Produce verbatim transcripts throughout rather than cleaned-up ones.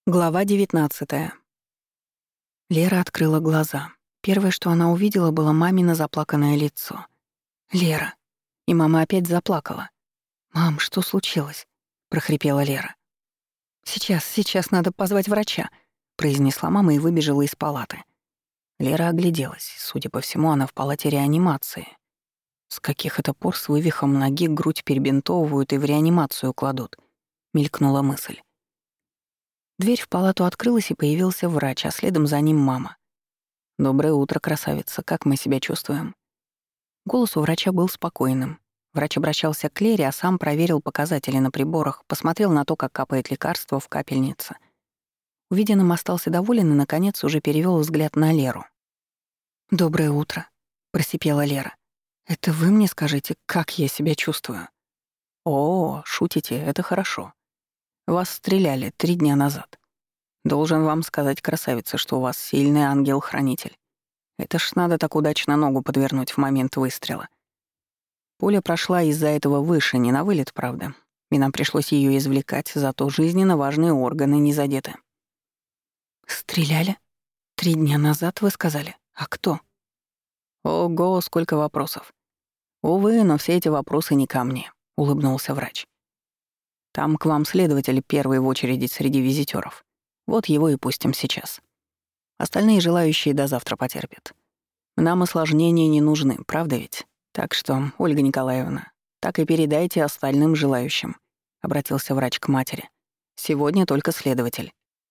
Глава девятнадцатая. Лера открыла глаза. Первое, что она увидела, было мамино заплаканное лицо. «Лера». И мама опять заплакала. «Мам, что случилось?» — прохрипела Лера. «Сейчас, сейчас надо позвать врача», — произнесла мама и выбежала из палаты. Лера огляделась. Судя по всему, она в палате реанимации. С каких это пор с вывихом ноги грудь перебинтовывают и в реанимацию кладут? Мелькнула мысль. Дверь в палату открылась, и появился врач, а следом за ним мама. «Доброе утро, красавица. Как мы себя чувствуем?» Голос у врача был спокойным. Врач обращался к Лере, а сам проверил показатели на приборах, посмотрел на то, как капает лекарство в капельнице. Увиденным остался доволен и, наконец, уже перевёл взгляд на Леру. «Доброе утро», — просипела Лера. «Это вы мне скажите, как я себя чувствую?» «О, шутите, это хорошо. Вас стреляли три дня назад. Должен вам сказать, красавица, что у вас сильный ангел-хранитель. Это ж надо так удачно ногу подвернуть в момент выстрела. Пуля прошла из-за этого выше, не на вылет, правда. И нам пришлось ее извлекать, зато жизненно важные органы не задеты». «Стреляли? Три дня назад, вы сказали? А кто?» Ого, сколько вопросов. Увы, но все эти вопросы не ко мне, улыбнулся врач. Там к вам следователь первый в очереди среди визитёров. Вот его и пустим сейчас. Остальные желающие до завтра потерпят. Нам осложнения не нужны, правда ведь? Так что, Ольга Николаевна, так и передайте остальным желающим, обратился врач к матери. Сегодня только следователь.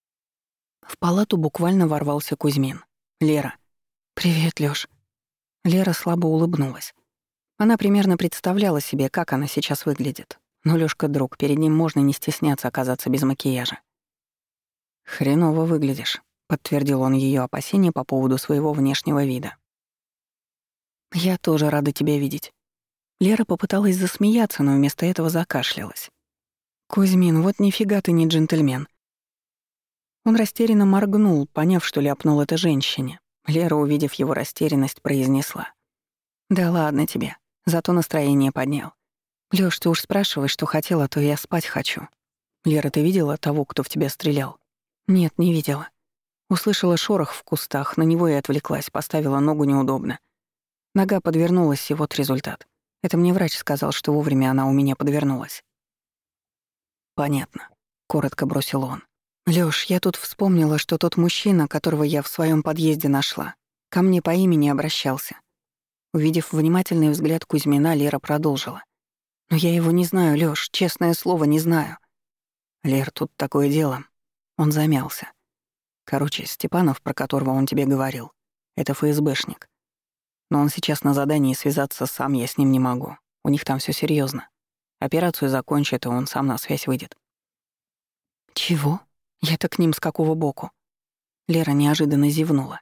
В палату буквально ворвался Кузьмин. «Лера». «Привет, Лёш». Лера слабо улыбнулась. Она примерно представляла себе, как она сейчас выглядит. Но Лёшка друг, перед ним можно не стесняться оказаться без макияжа. «Хреново выглядишь», — подтвердил он её опасения по поводу своего внешнего вида. «Я тоже рада тебя видеть». Лера попыталась засмеяться, но вместо этого закашлялась. «Кузьмин, вот нифига ты не джентльмен». Он растерянно моргнул, поняв, что ляпнул это женщине. Лера, увидев его растерянность, произнесла: «Да ладно тебе, зато настроение поднял. Лёш, ты уж спрашивай, что хотела, то я спать хочу». «Лера, ты видела того, кто в тебя стрелял?» «Нет, не видела. Услышала шорох в кустах, на него и отвлеклась, поставила ногу неудобно. Нога подвернулась, и вот результат. Это мне врач сказал, что вовремя она у меня подвернулась». «Понятно», — коротко бросил он. «Лёш, я тут вспомнила, что тот мужчина, которого я в своём подъезде нашла, ко мне по имени обращался». Увидев внимательный взгляд Кузьмина, Лера продолжила: «Но я его не знаю, Лёш, честное слово, не знаю». «Лер, тут такое дело». Он замялся. «Короче, Степанов, про которого он тебе говорил, это эф эс бэшник. Но он сейчас на задании, связаться сам я с ним не могу. У них там всё серьёзно. Операцию закончат, и он сам на связь выйдет». «Чего? Я-то к ним с какого боку?» Лера неожиданно зевнула.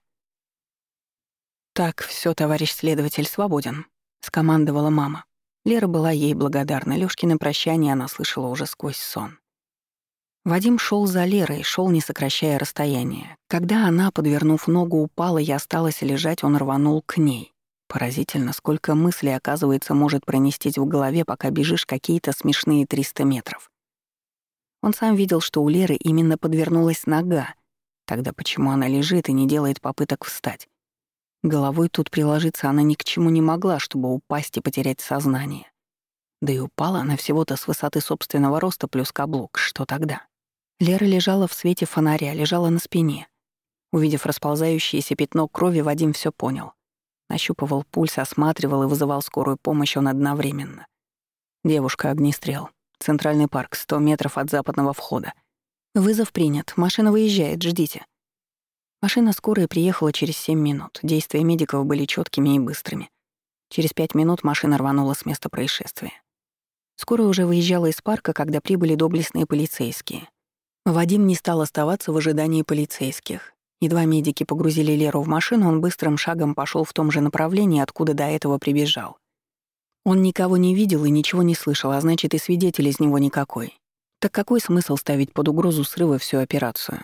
«Так, всё, товарищ следователь, свободен», — скомандовала мама. Лера была ей благодарна. Лёшкино прощание она слышала уже сквозь сон. Вадим шёл за Лерой, шёл, не сокращая расстояние. Когда она, подвернув ногу, упала и осталась лежать, он рванул к ней. Поразительно, сколько мыслей, оказывается, может пронестись в голове, пока бежишь какие-то смешные триста метров. Он сам видел, что у Леры именно подвернулась нога. Тогда почему она лежит и не делает попыток встать? Головой тут приложиться она ни к чему не могла, чтобы упасть и потерять сознание. Да и упала она всего-то с высоты собственного роста плюс каблук. Что тогда? Лера лежала в свете фонаря, лежала на спине. Увидев расползающееся пятно крови, Вадим всё понял. Нащупывал пульс, осматривал и вызывал скорую помощь он одновременно. «Девушка, огнестрел. Центральный парк, сто метров от западного входа. Вызов принят. Машина выезжает, ждите». Машина скорой приехала через семь минут. Действия медиков были чёткими и быстрыми. Через пять минут машина рванула с места происшествия. Скорая уже выезжала из парка, когда прибыли доблестные полицейские. Вадим не стал оставаться в ожидании полицейских. Едва медики погрузили Леру в машину, он быстрым шагом пошёл в том же направлении, откуда до этого прибежал. Он никого не видел и ничего не слышал, а значит, и свидетель из него никакой. Так какой смысл ставить под угрозу срыва всю операцию?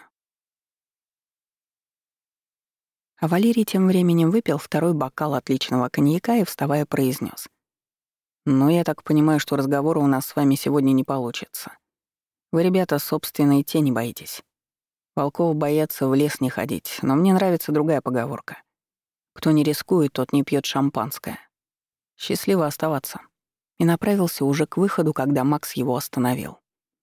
А Валерий тем временем выпил второй бокал отличного коньяка и, вставая, произнес: «Ну, я так понимаю, что разговора у нас с вами сегодня не получится. Вы, ребята, собственной тени боитесь». Волков боятся в лес не ходить, но мне нравится другая поговорка. Кто не рискует, тот не пьет шампанское. Счастливо оставаться. И направился уже к выходу, когда Макс его остановил.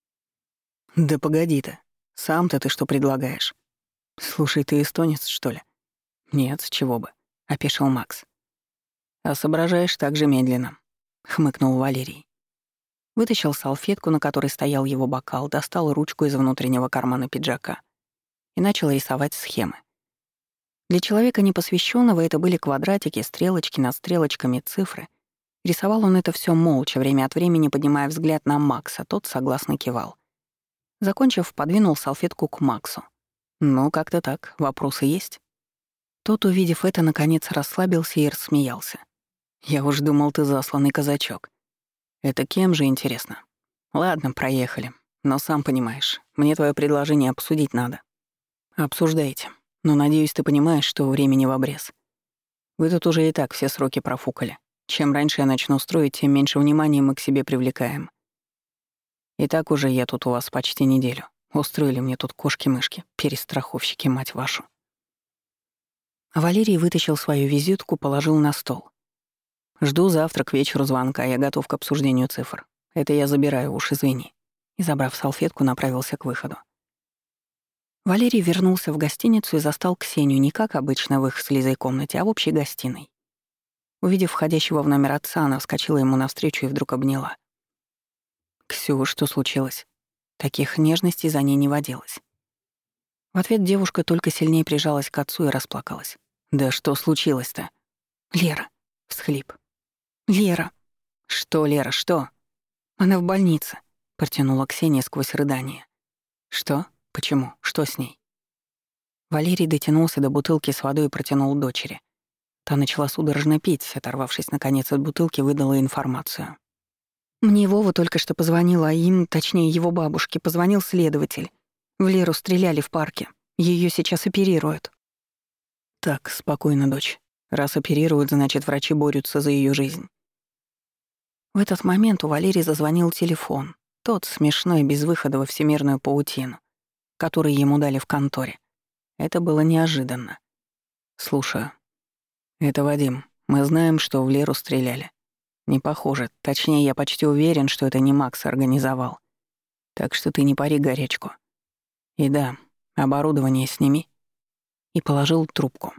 «Да погоди ты. Сам-то ты что предлагаешь? Слушай, ты эстонец, что ли?» «Нет, с чего бы», — опешил Макс. «А соображаешь так же медленно», — хмыкнул Валерий. Вытащил салфетку, на которой стоял его бокал, достал ручку из внутреннего кармана пиджака и начал рисовать схемы. Для человека непосвященного это были квадратики, стрелочки над стрелочками, цифры. Рисовал он это все молча, время от времени поднимая взгляд на Макса, тот согласно кивал. Закончив, подвинул салфетку к Максу. «Ну, как-то так. Вопросы есть?» Тот, увидев это, наконец расслабился и рассмеялся. «Я уж думал, ты засланный казачок. Это кем же, интересно? Ладно, проехали. Но сам понимаешь, мне твое предложение обсудить надо». «Обсуждайте. Но надеюсь, ты понимаешь, что времени в обрез. Вы тут уже и так все сроки профукали. Чем раньше я начну строить, тем меньше внимания мы к себе привлекаем. И так уже я тут у вас почти неделю. Устроили мне тут кошки-мышки, перестраховщики, мать вашу». Валерий вытащил свою визитку, положил на стол. «Жду завтра к вечеру звонка, я готов к обсуждению цифр. Это я забираю, уж извини». И, забрав салфетку, направился к выходу. Валерий вернулся в гостиницу и застал Ксению не как обычно в их с Лизой комнате, а в общей гостиной. Увидев входящего в номер отца, она вскочила ему навстречу и вдруг обняла. «Ксю, что случилось?» Таких нежностей за ней не водилось. В ответ девушка только сильнее прижалась к отцу и расплакалась. «Да что случилось-то?» «Лера», — всхлип. «Лера». «Что, Лера, что?» «Она в больнице», — протянула Ксения сквозь рыдание. «Что? Почему? Что с ней?» Валерий дотянулся до бутылки с водой и протянул дочери. Та начала судорожно пить, оторвавшись наконец от бутылки, выдала информацию. «Мне Вова только что позвонил, а им, точнее его бабушке, позвонил следователь. В Леру стреляли в парке. Ее сейчас оперируют». «Так, спокойно, дочь. Раз оперируют, значит, врачи борются за ее жизнь». В этот момент у Валерии зазвонил телефон. Тот смешной, без выхода во всемирную паутину, который ему дали в конторе. Это было неожиданно. «Слушаю. Это Вадим. Мы знаем, что в Леру стреляли. Не похоже. Точнее, я почти уверен, что это не Макс организовал. Так что ты не пари горячку. И да, оборудование сними». И положил трубку.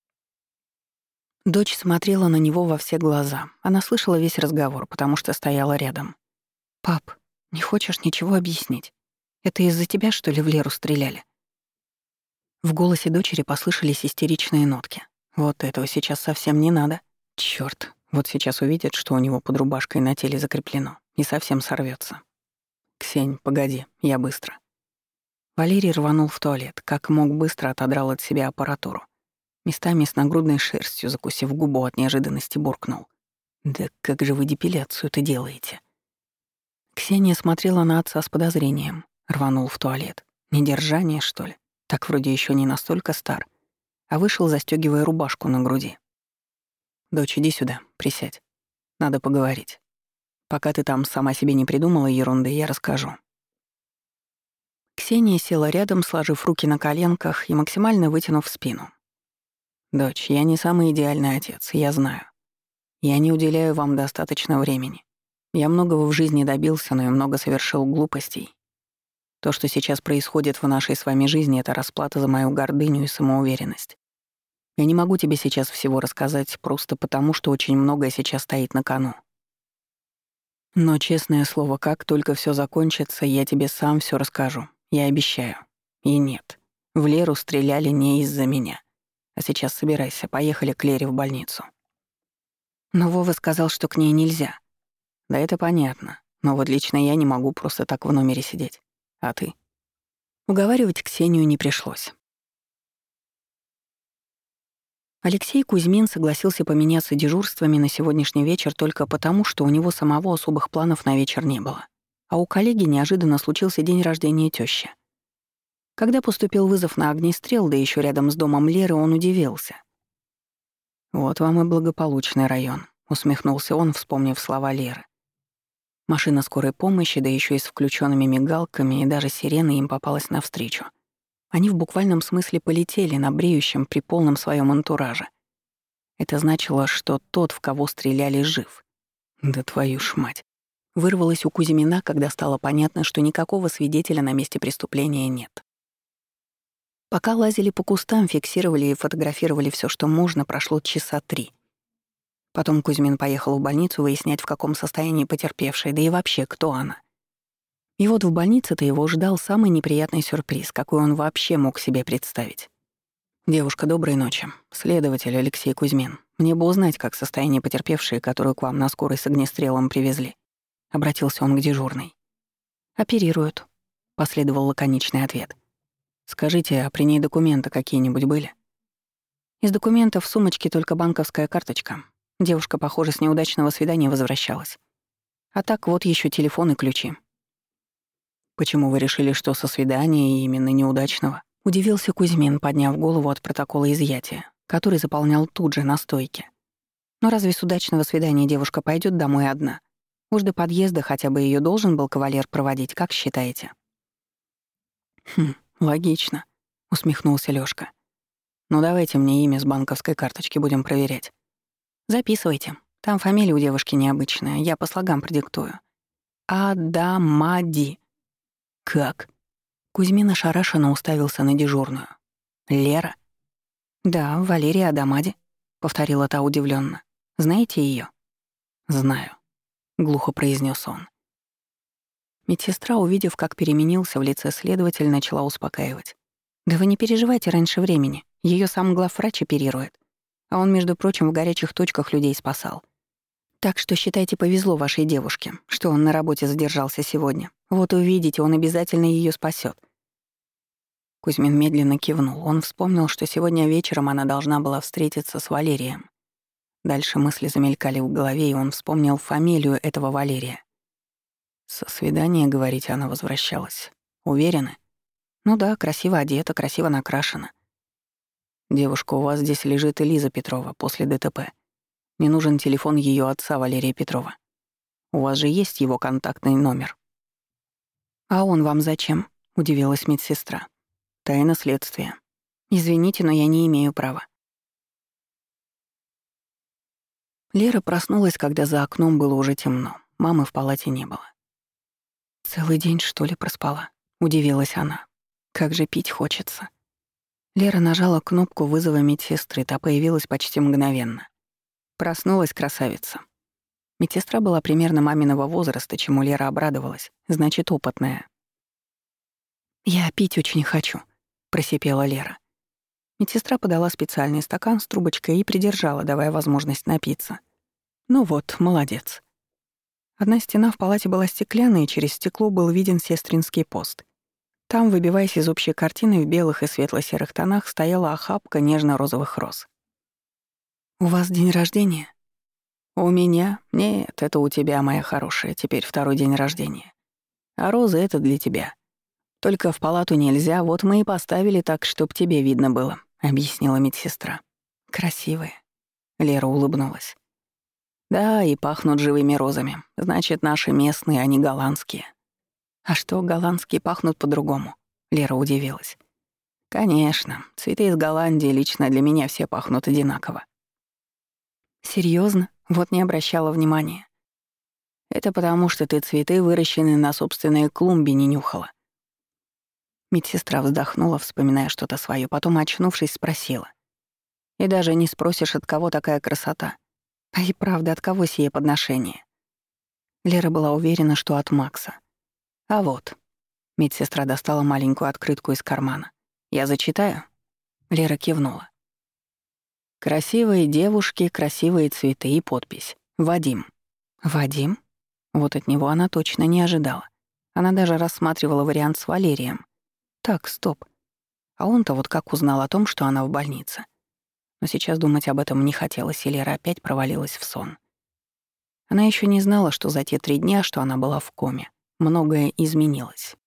Дочь смотрела на него во все глаза. Она слышала весь разговор, потому что стояла рядом. «Пап, не хочешь ничего объяснить? Это из-за тебя, что ли, в Леру стреляли?» В голосе дочери послышались истеричные нотки. «Вот этого сейчас совсем не надо. Чёрт, вот сейчас увидят, что у него под рубашкой на теле закреплено, и совсем сорвётся. Ксень, погоди, я быстро». Валерий рванул в туалет, как мог быстро отодрал от себя аппаратуру. Местами с нагрудной шерстью, закусив губу от неожиданности, буркнул. «Да как же вы депиляцию-то делаете?» Ксения смотрела на отца с подозрением. Рванул в туалет. Недержание, что ли? Так вроде еще не настолько стар. А вышел, застёгивая рубашку на груди. «Дочь, иди сюда, присядь. Надо поговорить. Пока ты там сама себе не придумала ерунды, я расскажу». Ксения села рядом, сложив руки на коленках и максимально вытянув спину. «Дочь, я не самый идеальный отец, я знаю. Я не уделяю вам достаточно времени. Я многого в жизни добился, но и много совершил глупостей. То, что сейчас происходит в нашей с вами жизни, — это расплата за мою гордыню и самоуверенность. Я не могу тебе сейчас всего рассказать, просто потому, что очень многое сейчас стоит на кону. Но, честное слово, как только все закончится, я тебе сам все расскажу, я обещаю. И нет, в Леру стреляли не из-за меня. А сейчас собирайся, поехали к Лере в больницу». «Но Вова сказал, что к ней нельзя». «Да это понятно, но вот лично я не могу просто так в номере сидеть. А ты?» Уговаривать Ксению не пришлось. Алексей Кузьмин согласился поменяться дежурствами на сегодняшний вечер только потому, что у него самого особых планов на вечер не было. А у коллеги неожиданно случился день рождения тёщи. Когда поступил вызов на огнестрел, да еще рядом с домом Леры, он удивился. «Вот вам и благополучный район», — усмехнулся он, вспомнив слова Леры. Машина скорой помощи, да еще и с включенными мигалками, и даже сирена им попалась навстречу. Они в буквальном смысле полетели на бреющем при полном своем антураже. Это значило, что тот, в кого стреляли, жив. Да твою ж мать. Вырвалось у Кузьмина, когда стало понятно, что никакого свидетеля на месте преступления нет. Пока лазили по кустам, фиксировали и фотографировали все, что можно, прошло часа три. Потом Кузьмин поехал в больницу выяснять, в каком состоянии потерпевшая, да и вообще, кто она. И вот в больнице-то его ждал самый неприятный сюрприз, какой он вообще мог себе представить. «Девушка, доброй ночи. Следователь Алексей Кузьмин. Мне бы узнать, как состояние потерпевшей, которую к вам на скорой с огнестрелом привезли». Обратился он к дежурной. «Оперируют», — последовал лаконичный ответ. «Скажите, а при ней документы какие-нибудь были?» «Из документов в сумочке только банковская карточка. Девушка, похоже, с неудачного свидания возвращалась. А так вот еще телефон и ключи». «Почему вы решили, что со свидания и именно неудачного?» — удивился Кузьмин, подняв голову от протокола изъятия, который заполнял тут же на стойке. «Но разве с удачного свидания девушка пойдет домой одна? Уж до подъезда хотя бы ее должен был кавалер проводить, как считаете?» «Хм, логично», — усмехнулся Лёшка. «Ну давайте мне имя с банковской карточки, будем проверять». «Записывайте. Там фамилия у девушки необычная, я по слогам продиктую. Адамади». «Как?» Кузьмин ошарашенно уставился на дежурную. «Лера?» «Да, Валерия Адамади», — повторила та удивленно. «Знаете её?» «Знаю», — глухо произнес он. Медсестра, увидев, как переменился в лице следователь, начала успокаивать. «Да вы не переживайте раньше времени. Её сам главврач оперирует. А он, между прочим, в горячих точках людей спасал. Так что, считайте, повезло вашей девушке, что он на работе задержался сегодня. Вот увидите, он обязательно её спасёт». Кузьмин медленно кивнул. Он вспомнил, что сегодня вечером она должна была встретиться с Валерием. Дальше мысли замелькали в голове, и он вспомнил фамилию этого Валерия. «Со свидания, говорите, она возвращалась. Уверены?» «Ну да, красиво одета, красиво накрашена». «Девушка, у вас здесь лежит Элиза Петрова после ДТП. Мне нужен телефон её отца Валерия Петрова. У вас же есть его контактный номер?» «А он вам зачем?» — удивилась медсестра. «Тайна следствия. Извините, но я не имею права». Лера проснулась, когда за окном было уже темно. Мамы в палате не было. «Целый день, что ли, проспала?» — удивилась она. «Как же пить хочется». Лера нажала кнопку вызова медсестры, та появилась почти мгновенно. Проснулась красавица. Медсестра была примерно маминого возраста, чему Лера обрадовалась, значит, опытная. «Я пить очень хочу», — просипела Лера. Медсестра подала специальный стакан с трубочкой и придержала, давая возможность напиться. «Ну вот, молодец». Одна стена в палате была стеклянной, и через стекло был виден сестринский пост. Там, выбиваясь из общей картины в белых и светло-серых тонах, стояла охапка нежно-розовых роз. «У вас день рождения?» «У меня? Нет, это у тебя, моя хорошая, теперь второй день рождения. А розы — это для тебя. Только в палату нельзя, вот мы и поставили так, чтоб тебе видно было», — объяснила медсестра. «Красивые». Лера улыбнулась. «Да, и пахнут живыми розами. Значит, наши местные, а не голландские». «А что, голландские пахнут по-другому?» Лера удивилась. «Конечно. Цветы из Голландии лично для меня все пахнут одинаково». «Серьёзно? Вот не обращала внимания». «Это потому, что ты цветы, выращенные на собственной клумбе, не нюхала». Медсестра вздохнула, вспоминая что-то своё, потом, очнувшись, спросила. «И даже не спросишь, от кого такая красота? А и правда, от кого сие подношение?» Лера была уверена, что от Макса. «А вот». Медсестра достала маленькую открытку из кармана. «Я зачитаю?» Лера кивнула. «Красивые девушки, красивые цветы» и подпись. «Вадим». «Вадим?» Вот от него она точно не ожидала. Она даже рассматривала вариант с Валерием. Так, стоп. А он-то вот как узнал о том, что она в больнице? Но сейчас думать об этом не хотелось, и Лера опять провалилась в сон. Она еще не знала, что за те три дня, что она была в коме, многое изменилось.